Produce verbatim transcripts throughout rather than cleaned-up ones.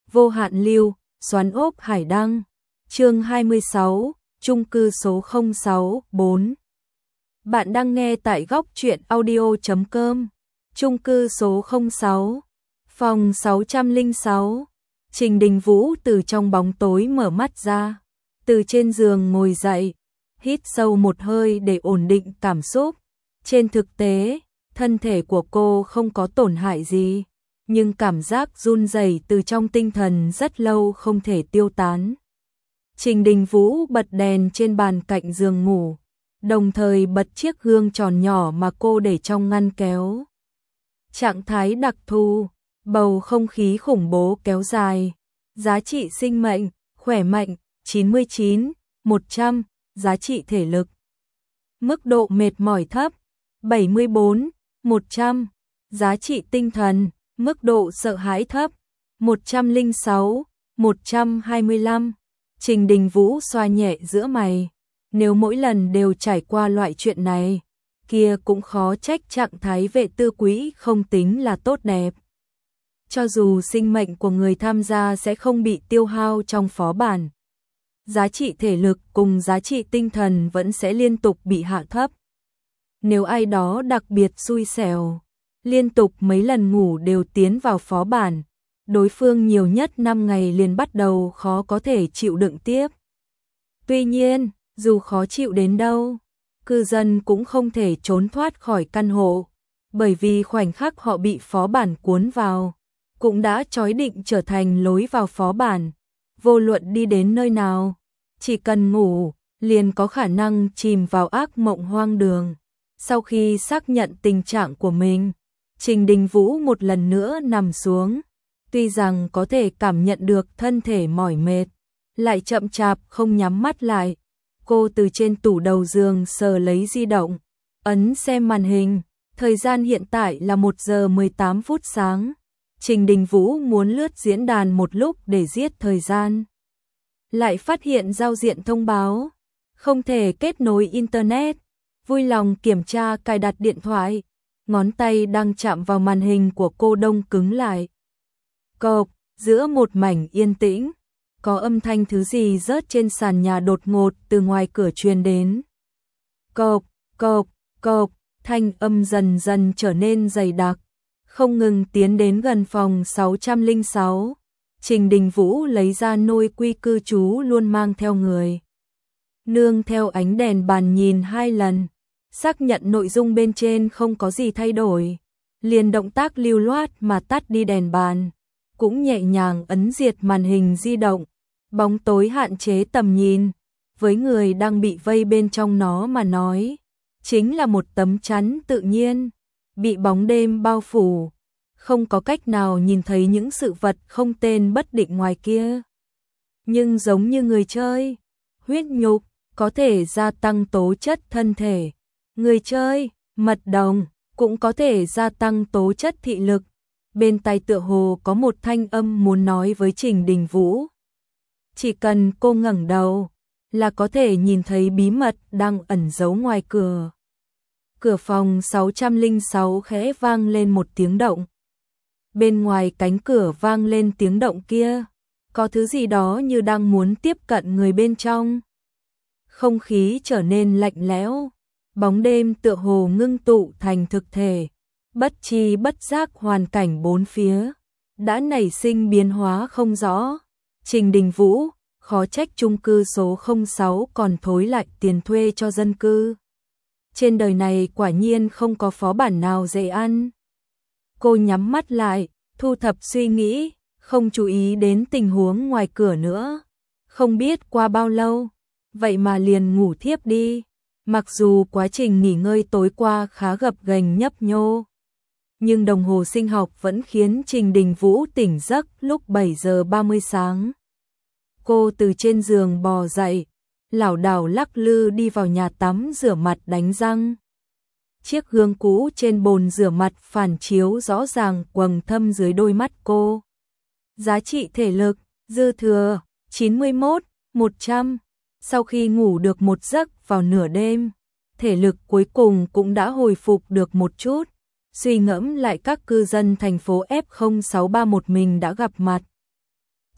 Vô hạn lưu, xoắn ốc hải đăng. Chương hai mươi sáu, chung cư số không sáu bốn. Bạn đang nghe tại góc truyện audio chấm com. Chung cư số không sáu, phòng sáu trăm lẻ sáu. Trình Đình Vũ từ trong bóng tối mở mắt ra, từ trên giường ngồi dậy, hít sâu một hơi để ổn định cảm xúc. Trên thực tế, thân thể của cô không có tổn hại gì, nhưng cảm giác run rẩy từ trong tinh thần rất lâu không thể tiêu tán. Trình Đình Vũ bật đèn trên bàn cạnh giường ngủ, đồng thời bật chiếc gương tròn nhỏ mà cô để trong ngăn kéo. Trạng thái đặc thù, bầu không khí khủng bố kéo dài, giá trị sinh mệnh, khỏe mạnh, chín mươi chín, một trăm, giá trị thể lực. Mức độ mệt mỏi thấp, bảy mươi bốn, một trăm, giá trị tinh thần, mức độ sợ hãi thấp, một trăm lẻ sáu, một trăm hai mươi lăm. Trình Đình Vũ xoa nhẹ giữa mày, nếu mỗi lần đều trải qua loại chuyện này, kia cũng khó trách trạng thái vệ tư quỹ không tính là tốt đẹp. Cho dù sinh mệnh của người tham gia sẽ không bị tiêu hao trong phó bản, giá trị thể lực cùng giá trị tinh thần vẫn sẽ liên tục bị hạ thấp. Nếu ai đó đặc biệt xui xẻo, liên tục mấy lần ngủ đều tiến vào phó bản, đối phương nhiều nhất năm ngày liền bắt đầu khó có thể chịu đựng tiếp. Tuy nhiên, dù khó chịu đến đâu, cư dân cũng không thể trốn thoát khỏi căn hộ, bởi vì khoảnh khắc họ bị phó bản cuốn vào, cũng đã chói định trở thành lối vào phó bản. Vô luận đi đến nơi nào, chỉ cần ngủ, liền có khả năng chìm vào ác mộng hoang đường. Sau khi xác nhận tình trạng của mình, Trình Đình Vũ một lần nữa nằm xuống. Tuy rằng có thể cảm nhận được thân thể mỏi mệt, lại chậm chạp không nhắm mắt lại. Cô từ trên tủ đầu giường sờ lấy di động, ấn xem màn hình. Thời gian hiện tại là một giờ mười tám phút sáng. Trình Đình Vũ muốn lướt diễn đàn một lúc để giết thời gian. Lại phát hiện giao diện thông báo, không thể kết nối Internet. Vui lòng kiểm tra cài đặt điện thoại, ngón tay đang chạm vào màn hình của cô đông cứng lại. Cộp, giữa một mảnh yên tĩnh, có âm thanh thứ gì rớt trên sàn nhà đột ngột từ ngoài cửa truyền đến. Cộp, cộp, cộp, thanh âm dần dần trở nên dày đặc, không ngừng tiến đến gần phòng sáu trăm lẻ sáu. Trình Đình Vũ lấy ra nôi quy cư trú luôn mang theo người. Nương theo ánh đèn bàn nhìn hai lần, xác nhận nội dung bên trên không có gì thay đổi, liền động tác lưu loát mà tắt đi đèn bàn, cũng nhẹ nhàng ấn diệt màn hình di động. Bóng tối hạn chế tầm nhìn, với người đang bị vây bên trong nó mà nói, chính là một tấm chắn tự nhiên, bị bóng đêm bao phủ, không có cách nào nhìn thấy những sự vật không tên bất định ngoài kia. Nhưng giống như người chơi, huyết nhục có thể gia tăng tố chất thân thể, người chơi, mật đồng cũng có thể gia tăng tố chất thị lực. Bên tai tựa hồ có một thanh âm muốn nói với Trình Đình Vũ. Chỉ cần cô ngẩng đầu, là có thể nhìn thấy bí mật đang ẩn giấu ngoài cửa. Cửa phòng sáu trăm lẻ sáu khẽ vang lên một tiếng động. Bên ngoài cánh cửa vang lên tiếng động kia, có thứ gì đó như đang muốn tiếp cận người bên trong. Không khí trở nên lạnh lẽo, bóng đêm tựa hồ ngưng tụ thành thực thể. Bất chi bất giác hoàn cảnh bốn phía đã nảy sinh biến hóa không rõ. Trình Đình Vũ, khó trách chung cư số không sáu còn thối lại tiền thuê cho dân cư. Trên đời này quả nhiên không có phó bản nào dễ ăn. Cô nhắm mắt lại, thu thập suy nghĩ, không chú ý đến tình huống ngoài cửa nữa. Không biết qua bao lâu, vậy mà liền ngủ thiếp đi. Mặc dù quá trình nghỉ ngơi tối qua khá gập ghềnh nhấp nhô, nhưng đồng hồ sinh học vẫn khiến Trình Đình Vũ tỉnh giấc lúc bảy giờ ba mươi sáng. Cô từ trên giường bò dậy, lảo đảo lắc lư đi vào nhà tắm rửa mặt đánh răng. Chiếc gương cũ trên bồn rửa mặt phản chiếu rõ ràng quầng thâm dưới đôi mắt cô. Giá trị thể lực, dư thừa, chín mươi mốt, một trăm. Sau khi ngủ được một giấc vào nửa đêm, thể lực cuối cùng cũng đã hồi phục được một chút. Suy ngẫm lại các cư dân thành phố F không sáu ba một mình đã gặp mặt.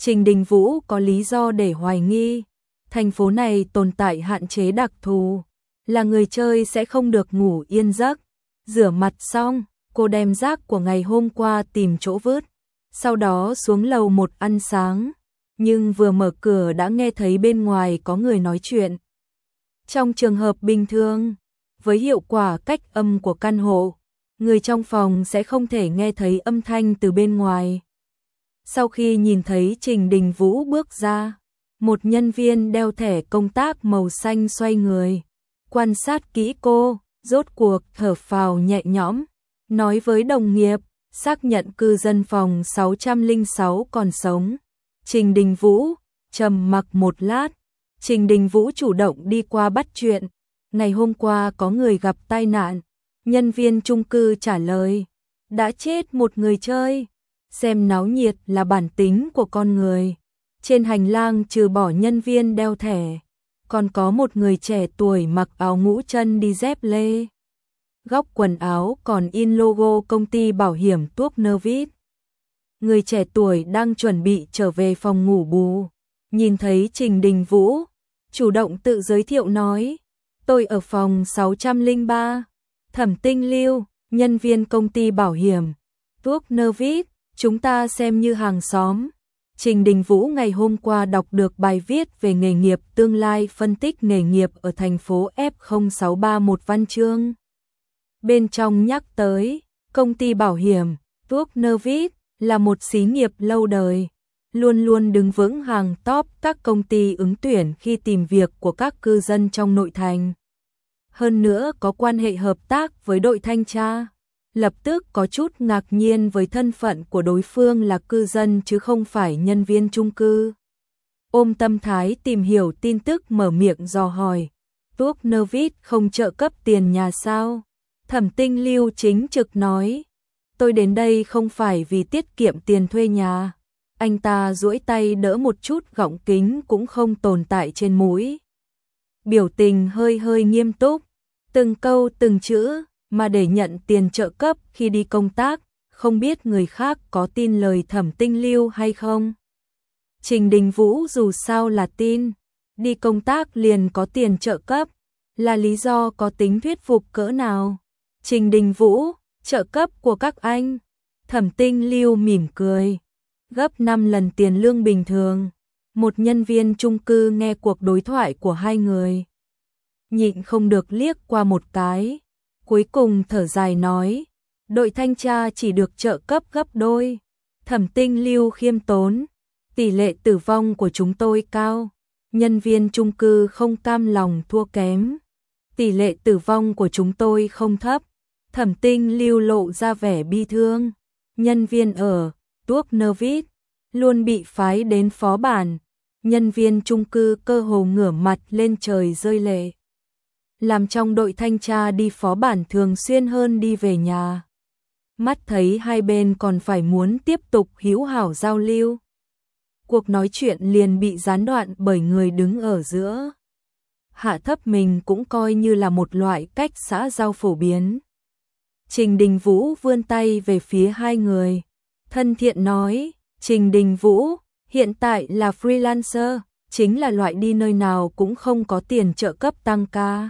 Trình Đình Vũ có lý do để hoài nghi, thành phố này tồn tại hạn chế đặc thù, là người chơi sẽ không được ngủ yên giấc. Rửa mặt xong, cô đem rác của ngày hôm qua tìm chỗ vứt, sau đó xuống lầu một ăn sáng, nhưng vừa mở cửa đã nghe thấy bên ngoài có người nói chuyện. Trong trường hợp bình thường, với hiệu quả cách âm của căn hộ, người trong phòng sẽ không thể nghe thấy âm thanh từ bên ngoài. Sau khi nhìn thấy Trình Đình Vũ bước ra, một nhân viên đeo thẻ công tác màu xanh xoay người, quan sát kỹ cô, rốt cuộc thở phào nhẹ nhõm, nói với đồng nghiệp, xác nhận cư dân phòng sáu trăm lẻ sáu còn sống. Trình Đình Vũ trầm mặc một lát, Trình Đình Vũ chủ động đi qua bắt chuyện. Ngày hôm qua có người gặp tai nạn, nhân viên chung cư trả lời, đã chết một người chơi. Xem náo nhiệt là bản tính của con người. Trên hành lang trừ bỏ nhân viên đeo thẻ, còn có một người trẻ tuổi mặc áo ngũ chân đi dép lê. Góc quần áo còn in logo công ty bảo hiểm Tuốc Nơ Vít. Người trẻ tuổi đang chuẩn bị trở về phòng ngủ bù, nhìn thấy Trình Đình Vũ, chủ động tự giới thiệu nói, tôi ở phòng sáu trăm lẻ ba, Thẩm Tinh Lưu, nhân viên công ty bảo hiểm Tuốc Nơ Vít, chúng ta xem như hàng xóm. Trình Đình Vũ ngày hôm qua đọc được bài viết về nghề nghiệp tương lai, phân tích nghề nghiệp ở thành phố F không sáu ba một văn chương. Bên trong nhắc tới, công ty bảo hiểm Tuốc Nơ Vít là một xí nghiệp lâu đời, luôn luôn đứng vững hàng top các công ty ứng tuyển khi tìm việc của các cư dân trong nội thành. Hơn nữa có quan hệ hợp tác với đội thanh tra. Lập tức có chút ngạc nhiên với thân phận của đối phương là cư dân chứ không phải nhân viên chung cư. Ôm tâm thái tìm hiểu tin tức mở miệng dò hỏi, Tuốc Nơ Vít không trợ cấp tiền nhà sao? Thẩm Tinh Lưu chính trực nói, tôi đến đây không phải vì tiết kiệm tiền thuê nhà. Anh ta duỗi tay đỡ một chút gọng kính cũng không tồn tại trên mũi. Biểu tình hơi hơi nghiêm túc, từng câu từng chữ, mà để nhận tiền trợ cấp khi đi công tác, không biết người khác có tin lời Thẩm Tinh Lưu hay không. Trình Đình Vũ dù sao là tin, đi công tác liền có tiền trợ cấp, là lý do có tính thuyết phục cỡ nào. Trình Đình Vũ, trợ cấp của các anh. Thẩm Tinh Lưu mỉm cười, gấp năm lần tiền lương bình thường. Một nhân viên chung cư nghe cuộc đối thoại của hai người, nhịn không được liếc qua một cái, cuối cùng thở dài nói, đội thanh tra chỉ được trợ cấp gấp đôi. Thẩm Tinh Lưu khiêm tốn, tỷ lệ tử vong của chúng tôi cao, nhân viên chung cư không cam lòng thua kém. Tỷ lệ tử vong của chúng tôi không thấp. Thẩm Tinh Lưu lộ ra vẻ bi thương, nhân viên ở Tuốc Nơ Vít luôn bị phái đến phó bản, nhân viên chung cư cơ hồ ngửa mặt lên trời rơi lệ. Làm trong đội thanh tra đi phó bản thường xuyên hơn đi về nhà. Mắt thấy hai bên còn phải muốn tiếp tục hữu hảo giao lưu, cuộc nói chuyện liền bị gián đoạn bởi người đứng ở giữa. Hạ thấp mình cũng coi như là một loại cách xã giao phổ biến. Trình Đình Vũ vươn tay về phía hai người, thân thiện nói, Trình Đình Vũ, hiện tại là freelancer, chính là loại đi nơi nào cũng không có tiền trợ cấp tăng ca.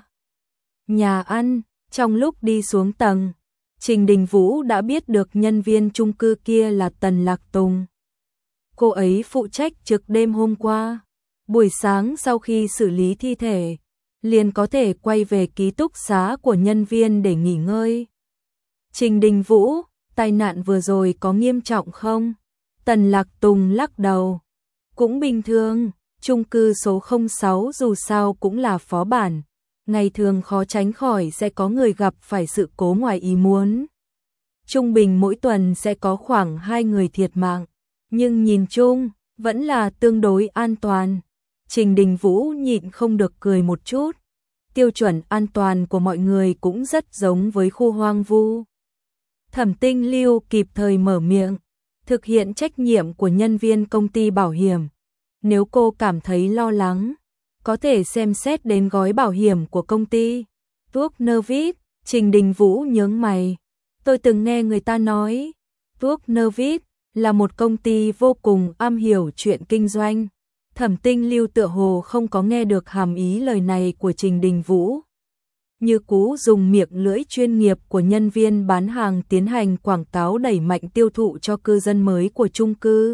Nhà ăn, trong lúc đi xuống tầng, Trình Đình Vũ đã biết được nhân viên chung cư kia là Tần Lạc Tùng. Cô ấy phụ trách trực đêm hôm qua, buổi sáng sau khi xử lý thi thể, liền có thể quay về ký túc xá của nhân viên để nghỉ ngơi. Trình Đình Vũ, tai nạn vừa rồi có nghiêm trọng không? Tần Lạc Tùng lắc đầu. Cũng bình thường, chung cư số không sáu dù sao cũng là phó bản. Ngày thường khó tránh khỏi sẽ có người gặp phải sự cố ngoài ý muốn. Trung bình mỗi tuần sẽ có khoảng hai người thiệt mạng, nhưng nhìn chung, vẫn là tương đối an toàn. Trình Đình Vũ nhịn không được cười một chút. Tiêu chuẩn an toàn của mọi người cũng rất giống với khu hoang vu. Thẩm Tinh Lưu kịp thời mở miệng, thực hiện trách nhiệm của nhân viên công ty bảo hiểm. Nếu cô cảm thấy lo lắng, có thể xem xét đến gói bảo hiểm của công ty. Tuốc Nơ Vít, Trình Đình Vũ nhướng mày. Tôi từng nghe người ta nói, Tuốc Nơ Vít là một công ty vô cùng am hiểu chuyện kinh doanh. Thẩm Tinh Lưu tựa hồ không có nghe được hàm ý lời này của Trình Đình Vũ. Như cú dùng miệng lưỡi chuyên nghiệp của nhân viên bán hàng tiến hành quảng cáo đẩy mạnh tiêu thụ cho cư dân mới của chung cư.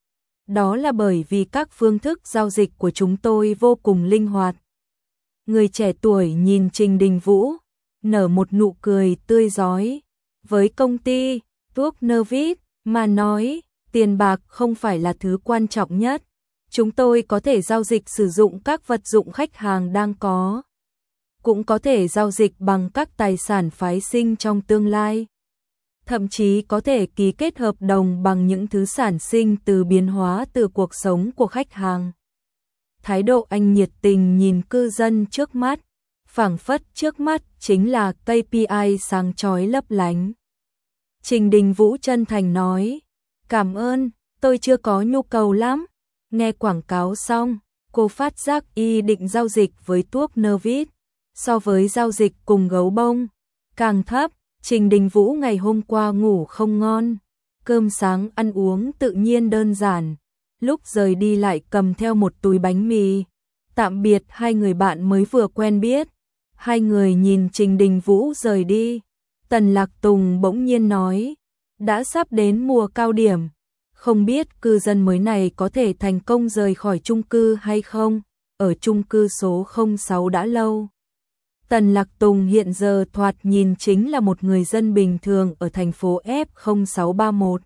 Đó là bởi vì các phương thức giao dịch của chúng tôi vô cùng linh hoạt. Người trẻ tuổi nhìn Trình Đình Vũ, nở một nụ cười tươi rói. Với công ty Tuốc Nervit mà nói, tiền bạc không phải là thứ quan trọng nhất. Chúng tôi có thể giao dịch sử dụng các vật dụng khách hàng đang có. Cũng có thể giao dịch bằng các tài sản phái sinh trong tương lai. Thậm chí có thể ký kết hợp đồng bằng những thứ sản sinh từ biến hóa từ cuộc sống của khách hàng. Thái độ anh nhiệt tình nhìn cư dân trước mắt, phảng phất trước mắt chính là ca pê i sáng chói lấp lánh. Trình Đình Vũ chân thành nói, cảm ơn, tôi chưa có nhu cầu lắm. Nghe quảng cáo xong, cô phát giác y định giao dịch với Tuốc Nervit, so với giao dịch cùng gấu bông, càng thấp. Trình Đình Vũ ngày hôm qua ngủ không ngon, cơm sáng ăn uống tự nhiên đơn giản, lúc rời đi lại cầm theo một túi bánh mì. Tạm biệt hai người bạn mới vừa quen biết, hai người nhìn Trình Đình Vũ rời đi. Tần Lạc Tùng bỗng nhiên nói, đã sắp đến mùa cao điểm, không biết cư dân mới này có thể thành công rời khỏi chung cư hay không, ở chung cư số không sáu đã lâu. Tần Lạc Tùng hiện giờ thoạt nhìn chính là một người dân bình thường ở thành phố F không sáu ba mốt.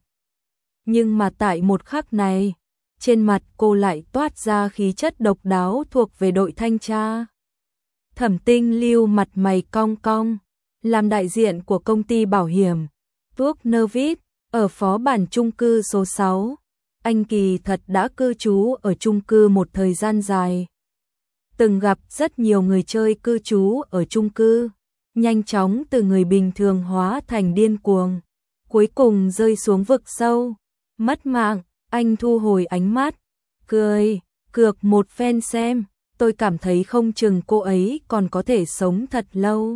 Nhưng mà tại một khắc này, trên mặt cô lại toát ra khí chất độc đáo thuộc về đội thanh tra. Thẩm Tinh Lưu mặt mày cong cong, làm đại diện của công ty bảo hiểm Tuốc Nervit ở phó bản chung cư số sáu. Anh kỳ thật đã cư trú ở chung cư một thời gian dài. Từng gặp rất nhiều người chơi cư trú ở chung cư, nhanh chóng từ người bình thường hóa thành điên cuồng, cuối cùng rơi xuống vực sâu, mất mạng. Anh thu hồi ánh mắt, cười, cược một phen xem, tôi cảm thấy không chừng cô ấy còn có thể sống thật lâu.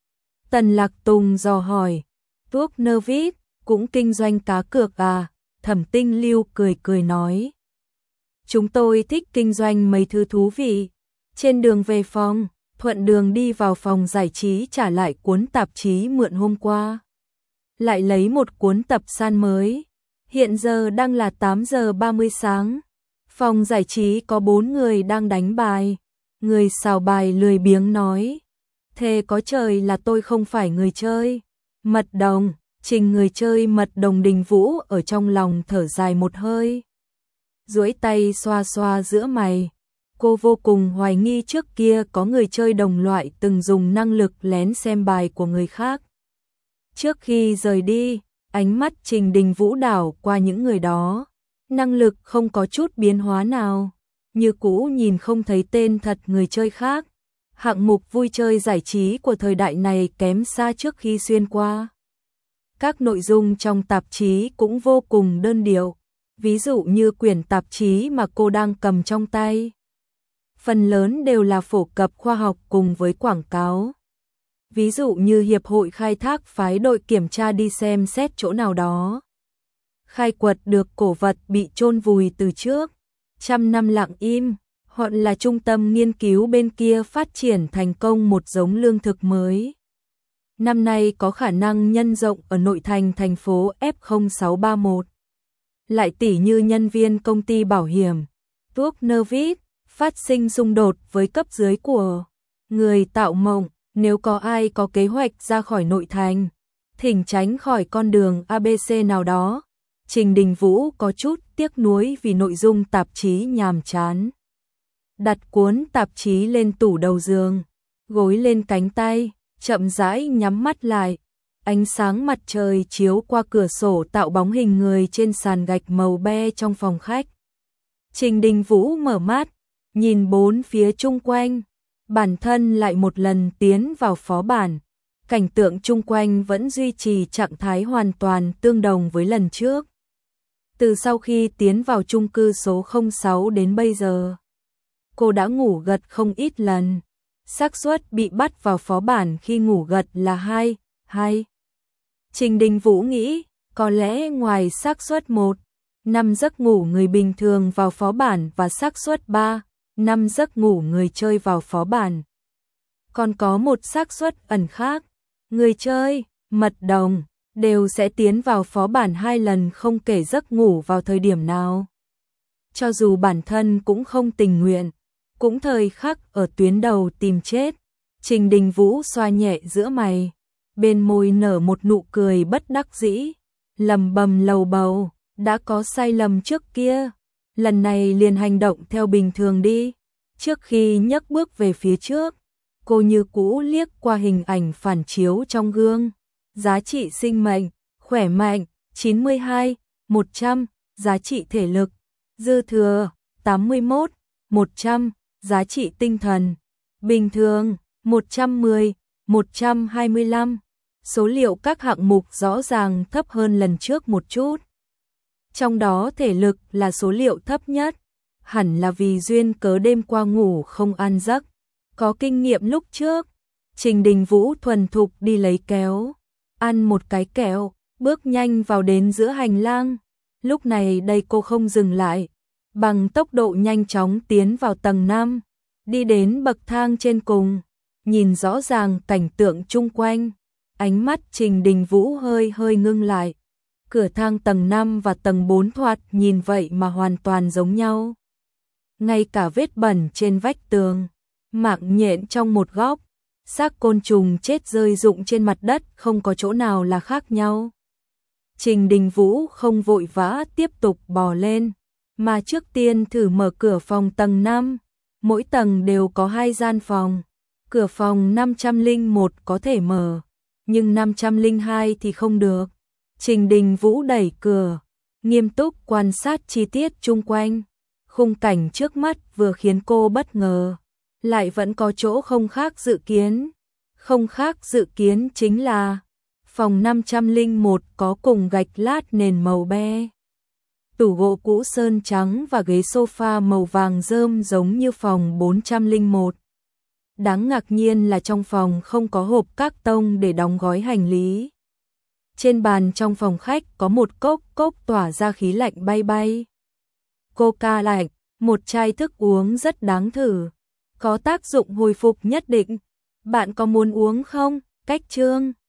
Tần Lạc Tùng dò hỏi, Tuốc Nervit cũng kinh doanh cá cược à? Thẩm Tinh Lưu cười cười nói, chúng tôi thích kinh doanh mấy thứ thú vị. Trên đường về phòng, thuận đường đi vào phòng giải trí trả lại cuốn tạp chí mượn hôm qua. Lại lấy một cuốn tập san mới. Hiện giờ đang là tám giờ ba mươi sáng. Phòng giải trí có bốn người đang đánh bài. Người xào bài lười biếng nói, thề có trời là tôi không phải người chơi. Mật đồng, Trình người chơi mật đồng. Đình Vũ ở trong lòng thở dài một hơi, duỗi tay xoa xoa giữa mày. Cô vô cùng hoài nghi trước kia có người chơi đồng loại từng dùng năng lực lén xem bài của người khác. Trước khi rời đi, ánh mắt Trình Đình Vũ đảo qua những người đó, năng lực không có chút biến hóa nào, như cũ nhìn không thấy tên thật người chơi khác. Hạng mục vui chơi giải trí của thời đại này kém xa trước khi xuyên qua. Các nội dung trong tạp chí cũng vô cùng đơn điệu, ví dụ như quyển tạp chí mà cô đang cầm trong tay. Phần lớn đều là phổ cập khoa học cùng với quảng cáo. Ví dụ như hiệp hội khai thác phái đội kiểm tra đi xem xét chỗ nào đó. Khai quật được cổ vật bị chôn vùi từ trước, trăm năm lặng im, hoặc là trung tâm nghiên cứu bên kia phát triển thành công một giống lương thực mới. Năm nay có khả năng nhân rộng ở nội thành thành phố F không sáu ba mốt. Lại tỉ như nhân viên công ty bảo hiểm Tuốc Nervit phát sinh xung đột với cấp dưới của người tạo mộng. Nếu có ai có kế hoạch ra khỏi nội thành, thỉnh tránh khỏi con đường a bê xê nào đó. Trình Đình Vũ có chút tiếc nuối vì nội dung tạp chí nhàm chán. Đặt cuốn tạp chí lên tủ đầu giường, gối lên cánh tay, chậm rãi nhắm mắt lại. Ánh sáng mặt trời chiếu qua cửa sổ tạo bóng hình người trên sàn gạch màu be trong phòng khách. Trình Đình Vũ mở mắt, nhìn bốn phía chung quanh. Bản thân lại một lần tiến vào phó bản. Cảnh tượng chung quanh vẫn duy trì trạng thái hoàn toàn tương đồng với lần trước. Từ sau khi tiến vào chung cư số không sáu đến bây giờ, cô đã ngủ gật không ít lần. Xác suất bị bắt vào phó bản khi ngủ gật là hai, hai. Trình Đình Vũ nghĩ, Có lẽ ngoài xác suất một, năm giấc ngủ người bình thường vào phó bản và xác suất ba, năm giấc ngủ người chơi vào phó bản. Còn có một xác suất ẩn khác, người chơi, mật đồng, đều sẽ tiến vào phó bản hai lần không kể giấc ngủ vào thời điểm nào. Cho dù bản thân cũng không tình nguyện, cũng thời khắc ở tuyến đầu tìm chết, Trình Đình Vũ xoa nhẹ giữa mày, bên môi nở một nụ cười bất đắc dĩ, lầm bầm lầu bầu, đã có sai lầm trước kia, lần này liền hành động theo bình thường đi. Trước khi nhấc bước về phía trước, cô như cũ liếc qua hình ảnh phản chiếu trong gương, giá trị sinh mệnh, khỏe mạnh, chín mươi hai, một trăm, giá trị thể lực, dư thừa, tám mươi mốt, một trăm, giá trị tinh thần, bình thường, một trăm mười, một trăm hai mươi lăm. Số liệu các hạng mục rõ ràng thấp hơn lần trước một chút. Trong đó thể lực là số liệu thấp nhất, hẳn là vì duyên cớ đêm qua ngủ không ăn giấc. Có kinh nghiệm lúc trước, Trình Đình Vũ thuần thục đi lấy kéo, ăn một cái kẹo, bước nhanh vào đến giữa hành lang. Lúc này đây cô không dừng lại, bằng tốc độ nhanh chóng tiến vào tầng năm, đi đến bậc thang trên cùng, nhìn rõ ràng cảnh tượng chung quanh. Ánh mắt Trình Đình Vũ hơi hơi ngưng lại. Cửa thang tầng năm và tầng bốn thoạt nhìn vậy mà hoàn toàn giống nhau. Ngay cả vết bẩn trên vách tường, mạng nhện trong một góc, xác côn trùng chết rơi rụng trên mặt đất không có chỗ nào là khác nhau. Trình Đình Vũ không vội vã tiếp tục bò lên, mà trước tiên thử mở cửa phòng tầng năm. Mỗi tầng đều có hai gian phòng. Cửa phòng năm trăm lẻ một có thể mở, nhưng năm trăm lẻ hai thì không được. Trình Đình Vũ đẩy cửa, nghiêm túc quan sát chi tiết chung quanh. Khung cảnh trước mắt vừa khiến cô bất ngờ, lại vẫn có chỗ không khác dự kiến. Không khác dự kiến chính là phòng năm trăm lẻ một có cùng gạch lát nền màu be, tủ gỗ cũ sơn trắng và ghế sofa màu vàng rơm giống như phòng bốn trăm lẻ một. Đáng ngạc nhiên là trong phòng không có hộp các tông để đóng gói hành lý. Trên bàn trong phòng khách có một cốc cốc tỏa ra khí lạnh bay bay. Coca lạnh, một chai thức uống rất đáng thử, có tác dụng hồi phục nhất định. Bạn có muốn uống không? Cách chương